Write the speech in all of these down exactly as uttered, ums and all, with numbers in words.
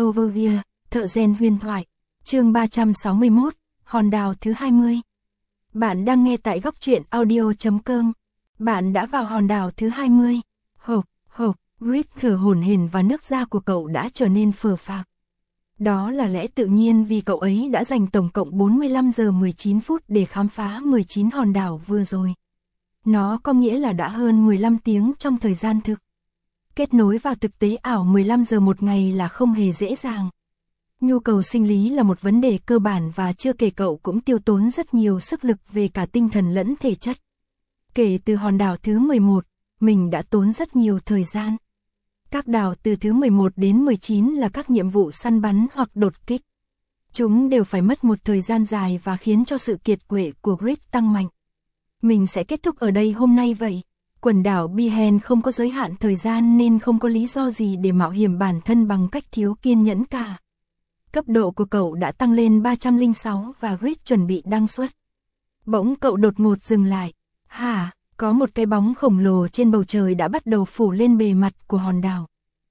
Overview, thợ rèn huyền thoại, chương ba trăm sáu mươi mốt, hòn đảo thứ hai mươi. Bạn đang nghe tại góc truyện audio chấm com. Bạn đã vào hòn đảo thứ hai mươi. Hộp, hộp, Grit thở hổn hển và nước da của cậu đã trở nên phờ phạc. Đó là lẽ tự nhiên vì cậu ấy đã dành tổng cộng bốn mươi lăm giờ mười chín phút để khám phá mười chín hòn đảo vừa rồi. Nó có nghĩa là đã hơn mười lăm tiếng trong thời gian thực. Kết nối vào thực tế ảo mười lăm giờ một ngày là không hề dễ dàng. Nhu cầu sinh lý là một vấn đề cơ bản và chưa kể cậu cũng tiêu tốn rất nhiều sức lực về cả tinh thần lẫn thể chất. Kể từ hòn đảo thứ mười một, mình đã tốn rất nhiều thời gian. Các đảo từ thứ mười một đến mười chín là các nhiệm vụ săn bắn hoặc đột kích. Chúng đều phải mất một thời gian dài và khiến cho sự kiệt quệ của Grit tăng mạnh. Mình sẽ kết thúc ở đây hôm nay vậy. Quần đảo Bihen không có giới hạn thời gian nên không có lý do gì để mạo hiểm bản thân bằng cách thiếu kiên nhẫn cả. Cấp độ của cậu đã tăng lên ba trăm lẻ sáu và Grit chuẩn bị đăng xuất. Bỗng cậu đột ngột dừng lại. Hả, có một cái bóng khổng lồ trên bầu trời đã bắt đầu phủ lên bề mặt của hòn đảo.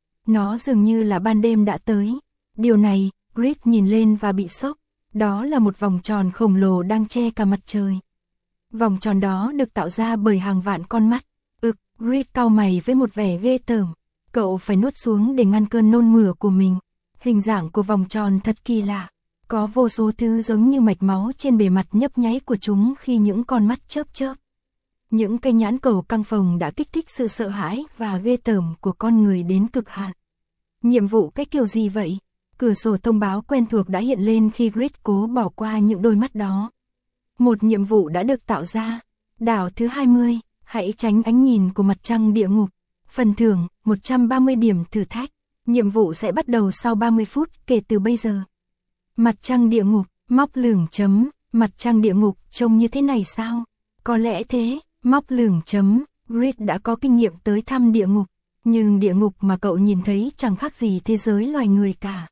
Nó dường như là ban đêm đã tới. Điều này, Grit nhìn lên và bị sốc. Đó là một vòng tròn khổng lồ đang che cả mặt trời. Vòng tròn đó được tạo ra bởi hàng vạn con mắt. Ực, Grit cau mày với một vẻ ghê tởm. Cậu phải nuốt xuống để ngăn cơn nôn mửa của mình. Hình dạng của vòng tròn thật kỳ lạ. Có vô số thứ giống như mạch máu trên bề mặt nhấp nháy của chúng khi những con mắt chớp chớp. Những cây nhãn cầu căng phồng đã kích thích sự sợ hãi và ghê tởm của con người đến cực hạn. Nhiệm vụ cái kiểu gì vậy? Cửa sổ thông báo quen thuộc đã hiện lên khi Grit cố bỏ qua những đôi mắt đó. Một nhiệm vụ đã được tạo ra. Đảo thứ hai mươi, hãy tránh ánh nhìn của mặt trăng địa ngục. Phần thưởng, một trăm ba mươi điểm thử thách. Nhiệm vụ sẽ bắt đầu sau ba mươi phút kể từ bây giờ. Mặt trăng địa ngục, móc lửng chấm, mặt trăng địa ngục trông như thế này sao? Có lẽ thế, móc lửng chấm, Grit đã có kinh nghiệm tới thăm địa ngục. Nhưng địa ngục mà cậu nhìn thấy chẳng khác gì thế giới loài người cả.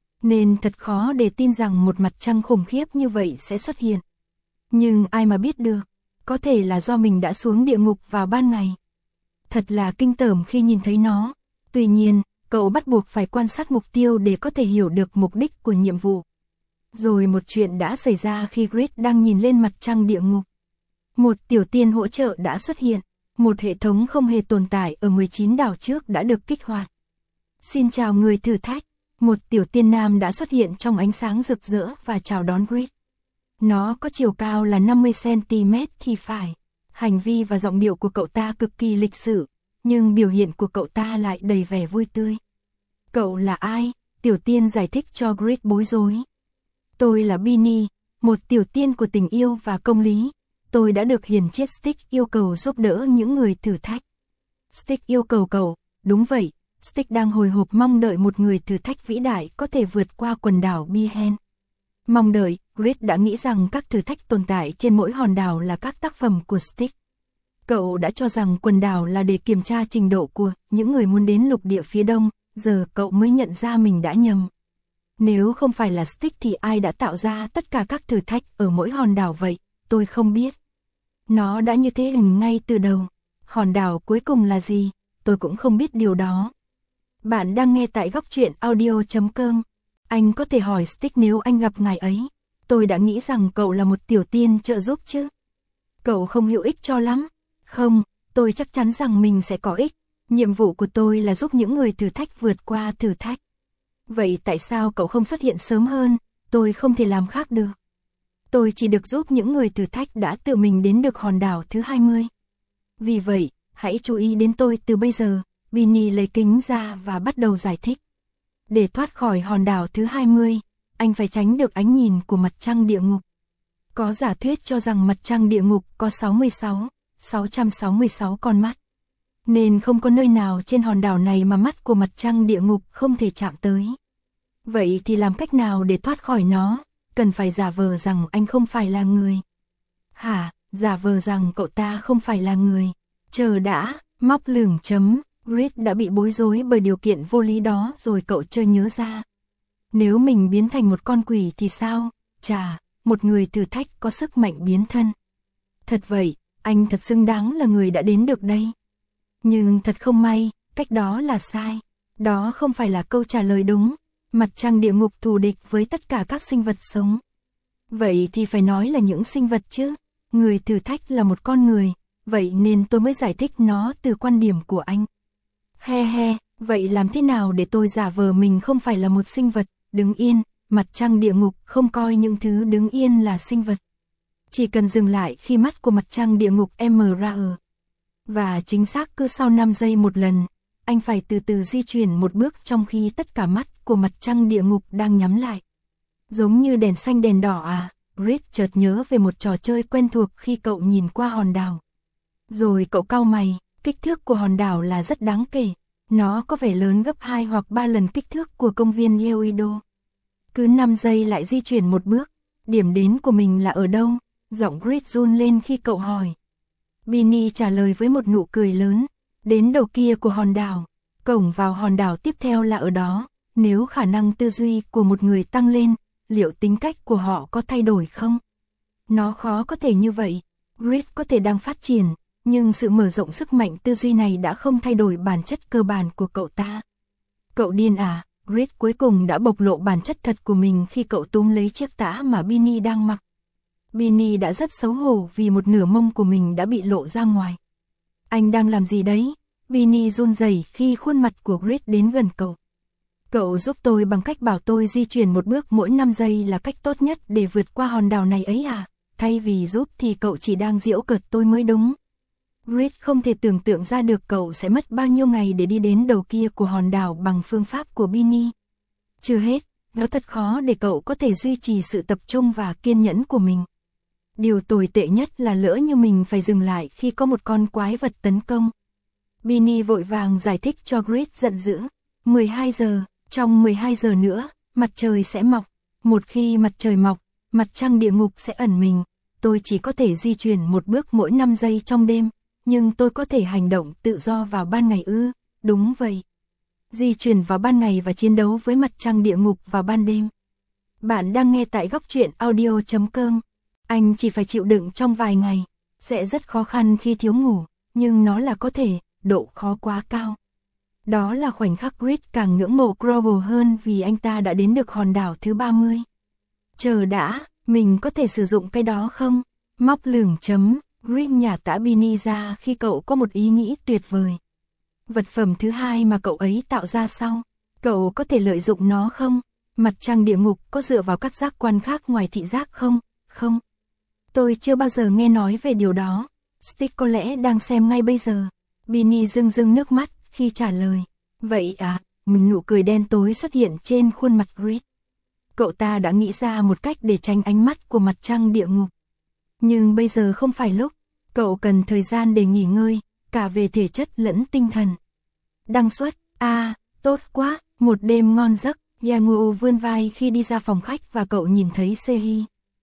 Nên thật khó để tin rằng một mặt trăng khủng khiếp như vậy sẽ xuất hiện. Nhưng ai mà biết được, có thể là do mình đã xuống địa ngục vào ban ngày. Thật là kinh tởm khi nhìn thấy nó. Tuy nhiên, cậu bắt buộc phải quan sát mục tiêu để có thể hiểu được mục đích của nhiệm vụ. Rồi một chuyện đã xảy ra khi Grit đang nhìn lên mặt trăng địa ngục. Một tiểu tiên hỗ trợ đã xuất hiện. Một hệ thống không hề tồn tại ở mười chín đảo trước đã được kích hoạt. Xin chào người thử thách. Một tiểu tiên nam đã xuất hiện trong ánh sáng rực rỡ và chào đón Grit. Nó có chiều cao là năm mươi xăng ti mét thì phải. Hành vi và giọng điệu của cậu ta cực kỳ lịch sự, nhưng biểu hiện của cậu ta lại đầy vẻ vui tươi. Cậu là ai? Tiểu tiên giải thích cho Grit bối rối. Tôi là Binnie, một tiểu tiên của tình yêu và công lý. Tôi đã được hiền triết Stick yêu cầu giúp đỡ những người thử thách. Stick yêu cầu cậu, đúng vậy, Stick đang hồi hộp mong đợi một người thử thách vĩ đại có thể vượt qua quần đảo Bihen. Mong đợi, Grit đã nghĩ rằng các thử thách tồn tại trên mỗi hòn đảo là các tác phẩm của Stick. Cậu đã cho rằng quần đảo là để kiểm tra trình độ của những người muốn đến lục địa phía đông, giờ cậu mới nhận ra mình đã nhầm. Nếu không phải là Stick thì ai đã tạo ra tất cả các thử thách ở mỗi hòn đảo vậy? Tôi không biết. Nó đã như thế hình ngay từ đầu. Hòn đảo cuối cùng là gì? Tôi cũng không biết điều đó. Bạn đang nghe tại góc truyện audio chấm com. Anh có thể hỏi Stick nếu anh gặp ngài ấy. Tôi đã nghĩ rằng cậu là một tiểu tiên trợ giúp chứ. Cậu không hữu ích cho lắm. Không, tôi chắc chắn rằng mình sẽ có ích. Nhiệm vụ của tôi là giúp những người thử thách vượt qua thử thách. Vậy tại sao cậu không xuất hiện sớm hơn? Tôi không thể làm khác được. Tôi chỉ được giúp những người thử thách đã tự mình đến được hòn đảo thứ hai mươi. Vì vậy, hãy chú ý đến tôi từ bây giờ. Binnie lấy kính ra và bắt đầu giải thích. Để thoát khỏi hòn đảo thứ hai mươi, anh phải tránh được ánh nhìn của mặt trăng địa ngục. Có giả thuyết cho rằng mặt trăng địa ngục có sáu mươi sáu, sáu trăm sáu mươi sáu con mắt. Nên không có nơi nào trên hòn đảo này mà mắt của mặt trăng địa ngục không thể chạm tới. Vậy thì làm cách nào để thoát khỏi nó? Cần phải giả vờ rằng anh không phải là người. Hả, giả vờ rằng cậu ta không phải là người. Chờ đã, móc lửng chấm, Grit đã bị bối rối bởi điều kiện vô lý đó rồi cậu chợt nhớ ra. Nếu mình biến thành một con quỷ thì sao? Chà, một người thử thách có sức mạnh biến thân. Thật vậy, anh thật xứng đáng là người đã đến được đây. Nhưng thật không may, cách đó là sai. Đó không phải là câu trả lời đúng. Mặt trăng địa ngục thù địch với tất cả các sinh vật sống. Vậy thì phải nói là những sinh vật chứ. Người thử thách là một con người, vậy nên tôi mới giải thích nó từ quan điểm của anh. He he, vậy làm thế nào để tôi giả vờ mình không phải là một sinh vật, đứng yên, mặt trăng địa ngục không coi những thứ đứng yên là sinh vật. Chỉ cần dừng lại khi mắt của mặt trăng địa ngục em ra ở. Và chính xác cứ sau năm giây một lần, anh phải từ từ di chuyển một bước trong khi tất cả mắt của mặt trăng địa ngục đang nhắm lại. Giống như đèn xanh đèn đỏ à, Reed chợt nhớ về một trò chơi quen thuộc khi cậu nhìn qua hòn đảo. Rồi cậu cau mày, kích thước của hòn đảo là rất đáng kể. Nó có vẻ lớn gấp hai hoặc ba lần kích thước của công viên Yeouido. Cứ năm giây lại di chuyển một bước, điểm đến của mình là ở đâu? Giọng Reed run lên khi cậu hỏi. Binny trả lời với một nụ cười lớn, đến đầu kia của hòn đảo, cổng vào hòn đảo tiếp theo là ở đó. Nếu khả năng tư duy của một người tăng lên, liệu tính cách của họ có thay đổi không? Nó khó có thể như vậy. Reed có thể đang phát triển, nhưng sự mở rộng sức mạnh tư duy này đã không thay đổi bản chất cơ bản của cậu ta. Cậu điên à? Reed cuối cùng đã bộc lộ bản chất thật của mình khi cậu túm lấy chiếc tã mà Binny đang mặc. Binny đã rất xấu hổ vì một nửa mông của mình đã bị lộ ra ngoài. Anh đang làm gì đấy? Binny run rẩy khi khuôn mặt của Reed đến gần cậu. Cậu giúp tôi bằng cách bảo tôi di chuyển một bước mỗi năm giây là cách tốt nhất để vượt qua hòn đảo này ấy à? Thay vì giúp thì cậu chỉ đang giễu cợt tôi mới đúng. Reed không thể tưởng tượng ra được cậu sẽ mất bao nhiêu ngày để đi đến đầu kia của hòn đảo bằng phương pháp của Binny. Chưa hết, nó thật khó để cậu có thể duy trì sự tập trung và kiên nhẫn của mình. Điều tồi tệ nhất là lỡ như mình phải dừng lại khi có một con quái vật tấn công. Binny vội vàng giải thích cho Reed giận dữ. mười hai giờ, trong mười hai giờ nữa, mặt trời sẽ mọc. Một khi mặt trời mọc, mặt trăng địa ngục sẽ ẩn mình. Tôi chỉ có thể di chuyển một bước mỗi năm giây trong đêm, nhưng tôi có thể hành động tự do vào ban ngày ư? Đúng vậy. Di chuyển vào ban ngày và chiến đấu với mặt trăng địa ngục vào ban đêm. Bạn đang nghe tại góc truyện audio chấm com. Anh chỉ phải chịu đựng trong vài ngày, sẽ rất khó khăn khi thiếu ngủ, nhưng nó là có thể, độ khó quá cao. Đó là khoảnh khắc Reed càng ngưỡng mộ Grover hơn vì anh ta đã đến được hòn đảo thứ ba mươi. Chờ đã, mình có thể sử dụng cái đó không? Móc lửng chấm, Reed nhả tã Binny ra khi cậu có một ý nghĩ tuyệt vời. Vật phẩm thứ hai mà cậu ấy tạo ra sau, cậu có thể lợi dụng nó không? Mặt trăng địa ngục có dựa vào các giác quan khác ngoài thị giác không? Không. Tôi chưa bao giờ nghe nói về điều đó. Stick có lẽ đang xem ngay bây giờ. Binny rưng rưng nước mắt khi trả lời. Vậy à, một nụ cười đen tối xuất hiện trên khuôn mặt Reed. Cậu ta đã nghĩ ra một cách để tránh ánh mắt của mặt trăng địa ngục. Nhưng bây giờ không phải lúc. Cậu cần thời gian để nghỉ ngơi, cả về thể chất lẫn tinh thần. Đăng xuất, à, tốt quá, một đêm ngon giấc. Yang-woo vươn vai khi đi ra phòng khách và cậu nhìn thấy Se-hee.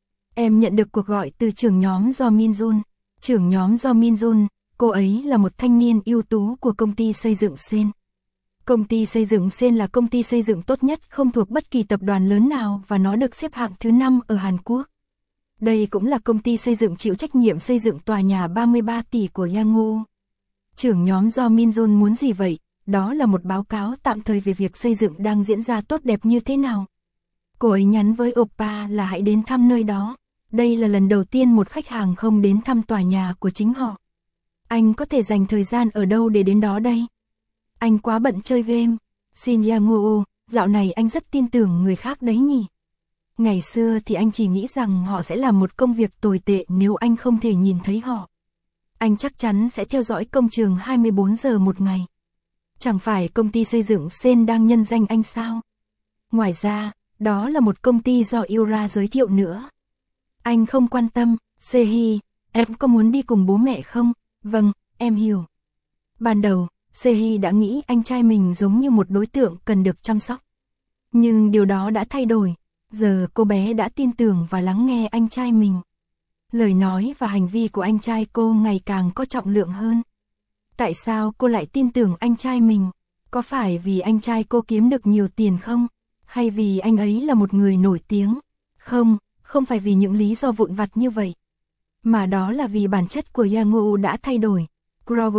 Em nhận được cuộc gọi từ trưởng nhóm do Min-jun. Trưởng nhóm do Min-jun, cô ấy là một thanh niên ưu tú của công ty xây dựng Sen. Công ty xây dựng Sen là công ty xây dựng tốt nhất không thuộc bất kỳ tập đoàn lớn nào và nó được xếp hạng thứ năm ở Hàn Quốc. Đây cũng là công ty xây dựng chịu trách nhiệm xây dựng tòa nhà ba mươi ba tỷ của Yang-woo. Trưởng nhóm do Min-jun muốn gì vậy? Đó là một báo cáo tạm thời về việc xây dựng đang diễn ra tốt đẹp như thế nào. Cô ấy nhắn với Oppa là hãy đến thăm nơi đó. Đây là lần đầu tiên một khách hàng không đến thăm tòa nhà của chính họ. Anh có thể dành thời gian ở đâu để đến đó đây? Anh quá bận chơi game. Xin Yang-woo, dạo này anh rất tin tưởng người khác đấy nhỉ? Ngày xưa thì anh chỉ nghĩ rằng họ sẽ làm một công việc tồi tệ nếu anh không thể nhìn thấy họ. Anh chắc chắn sẽ theo dõi công trường hai mươi bốn giờ một ngày. Chẳng phải công ty xây dựng Sen đang nhân danh anh sao? Ngoài ra, đó là một công ty do Yura giới thiệu nữa. Anh không quan tâm. Se-hee, em có muốn đi cùng bố mẹ không? Vâng, em hiểu. Ban đầu, Se-hee đã nghĩ anh trai mình giống như một đối tượng cần được chăm sóc. Nhưng điều đó đã thay đổi. Giờ cô bé đã tin tưởng và lắng nghe anh trai mình. Lời nói và hành vi của anh trai cô ngày càng có trọng lượng hơn. Tại sao cô lại tin tưởng anh trai mình? Có phải vì anh trai cô kiếm được nhiều tiền không? Hay vì anh ấy là một người nổi tiếng? Không, không phải vì những lý do vụn vặt như vậy. Mà đó là vì bản chất của Yang-woo đã thay đổi. Grover,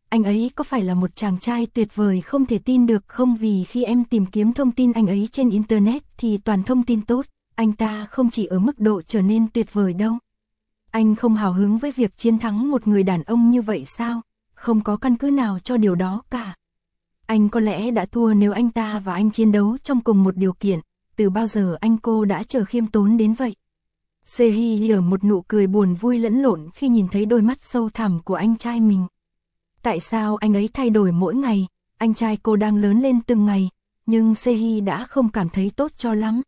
anh ấy có phải là một chàng trai tuyệt vời không thể tin được không, vì khi em tìm kiếm thông tin anh ấy trên Internet thì toàn thông tin tốt, anh ta không chỉ ở mức độ trở nên tuyệt vời đâu. Anh không hào hứng với việc chiến thắng một người đàn ông như vậy sao? Không có căn cứ nào cho điều đó cả. Anh có lẽ đã thua nếu anh ta và anh chiến đấu trong cùng một điều kiện, từ bao giờ anh cô đã trở khiêm tốn đến vậy? Se-hi hiểu một nụ cười buồn vui lẫn lộn khi nhìn thấy đôi mắt sâu thẳm của anh trai mình. Tại sao anh ấy thay đổi mỗi ngày? Anh trai cô đang lớn lên từng ngày, nhưng Se-hi đã không cảm thấy tốt cho lắm.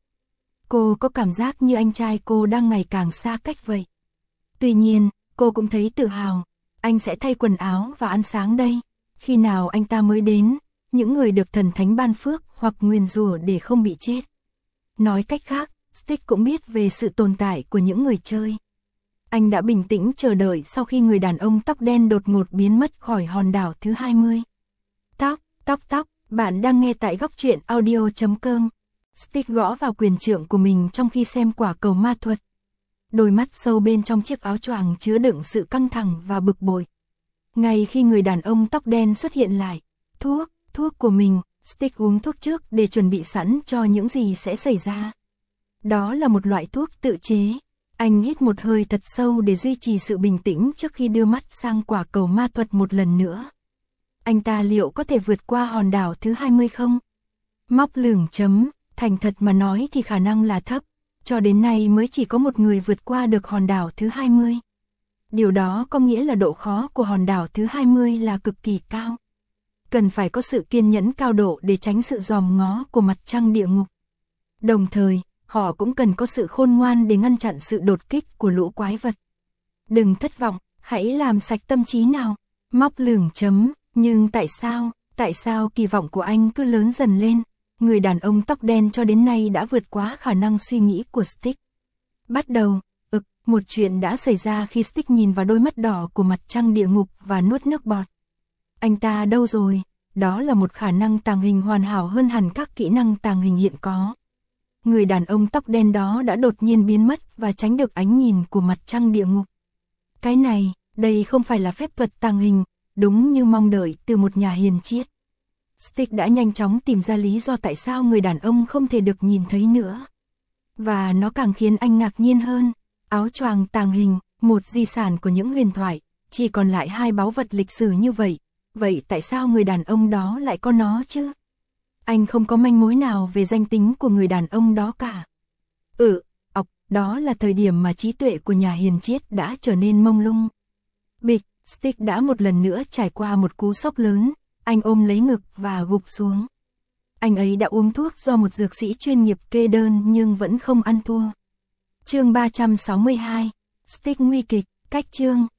Cô có cảm giác như anh trai cô đang ngày càng xa cách vậy. Tuy nhiên, cô cũng thấy tự hào. Anh sẽ thay quần áo và ăn sáng đây. Khi nào anh ta mới đến? Những người được thần thánh ban phước hoặc nguyền rủa để không bị chết. Nói cách khác, Stick cũng biết về sự tồn tại của những người chơi. Anh đã bình tĩnh chờ đợi sau khi người đàn ông tóc đen đột ngột biến mất khỏi hòn đảo thứ hai mươi. Tóc, tóc tóc, bạn đang nghe tại góc truyện audio chấm com. Stick gõ vào quyền trượng của mình trong khi xem quả cầu ma thuật. Đôi mắt sâu bên trong chiếc áo choàng chứa đựng sự căng thẳng và bực bội. Ngay khi người đàn ông tóc đen xuất hiện lại, thuốc, thuốc của mình, Stick uống thuốc trước để chuẩn bị sẵn cho những gì sẽ xảy ra. Đó là một loại thuốc tự chế. Anh hít một hơi thật sâu để duy trì sự bình tĩnh trước khi đưa mắt sang quả cầu ma thuật một lần nữa. Anh ta liệu có thể vượt qua hòn đảo thứ hai mươi không? Móc lửng chấm, thành thật mà nói thì khả năng là thấp. Cho đến nay mới chỉ có một người vượt qua được hòn đảo thứ hai mươi. Điều đó có nghĩa là độ khó của hòn đảo thứ hai mươi là cực kỳ cao. Cần phải có sự kiên nhẫn cao độ để tránh sự dòm ngó của mặt trăng địa ngục. Đồng thời, họ cũng cần có sự khôn ngoan để ngăn chặn sự đột kích của lũ quái vật. Đừng thất vọng, hãy làm sạch tâm trí nào. Móc lửng chấm, nhưng tại sao, tại sao kỳ vọng của anh cứ lớn dần lên? Người đàn ông tóc đen cho đến nay đã vượt quá khả năng suy nghĩ của Stick. Bắt đầu, ực, một chuyện đã xảy ra khi Stick nhìn vào đôi mắt đỏ của mặt trăng địa ngục và nuốt nước bọt. Anh ta đâu rồi? Đó là một khả năng tàng hình hoàn hảo hơn hẳn các kỹ năng tàng hình hiện có. Người đàn ông tóc đen đó đã đột nhiên biến mất và tránh được ánh nhìn của mặt trăng địa ngục. Cái này, đây không phải là phép thuật tàng hình, đúng như mong đợi từ một nhà hiền triết. Stick đã nhanh chóng tìm ra lý do tại sao người đàn ông không thể được nhìn thấy nữa. Và nó càng khiến anh ngạc nhiên hơn. Áo choàng tàng hình, một di sản của những huyền thoại, chỉ còn lại hai báu vật lịch sử như vậy. Vậy tại sao người đàn ông đó lại có nó chứ? Anh không có manh mối nào về danh tính của người đàn ông đó cả. Ừ, ọc, đó là thời điểm mà trí tuệ của nhà hiền triết đã trở nên mông lung. Bịch, Stick đã một lần nữa trải qua một cú sốc lớn. Anh ôm lấy ngực và gục xuống. Anh ấy đã uống thuốc do một dược sĩ chuyên nghiệp kê đơn nhưng vẫn không ăn thua. Chương ba trăm sáu mươi hai, Stick nguy kịch, cách chương.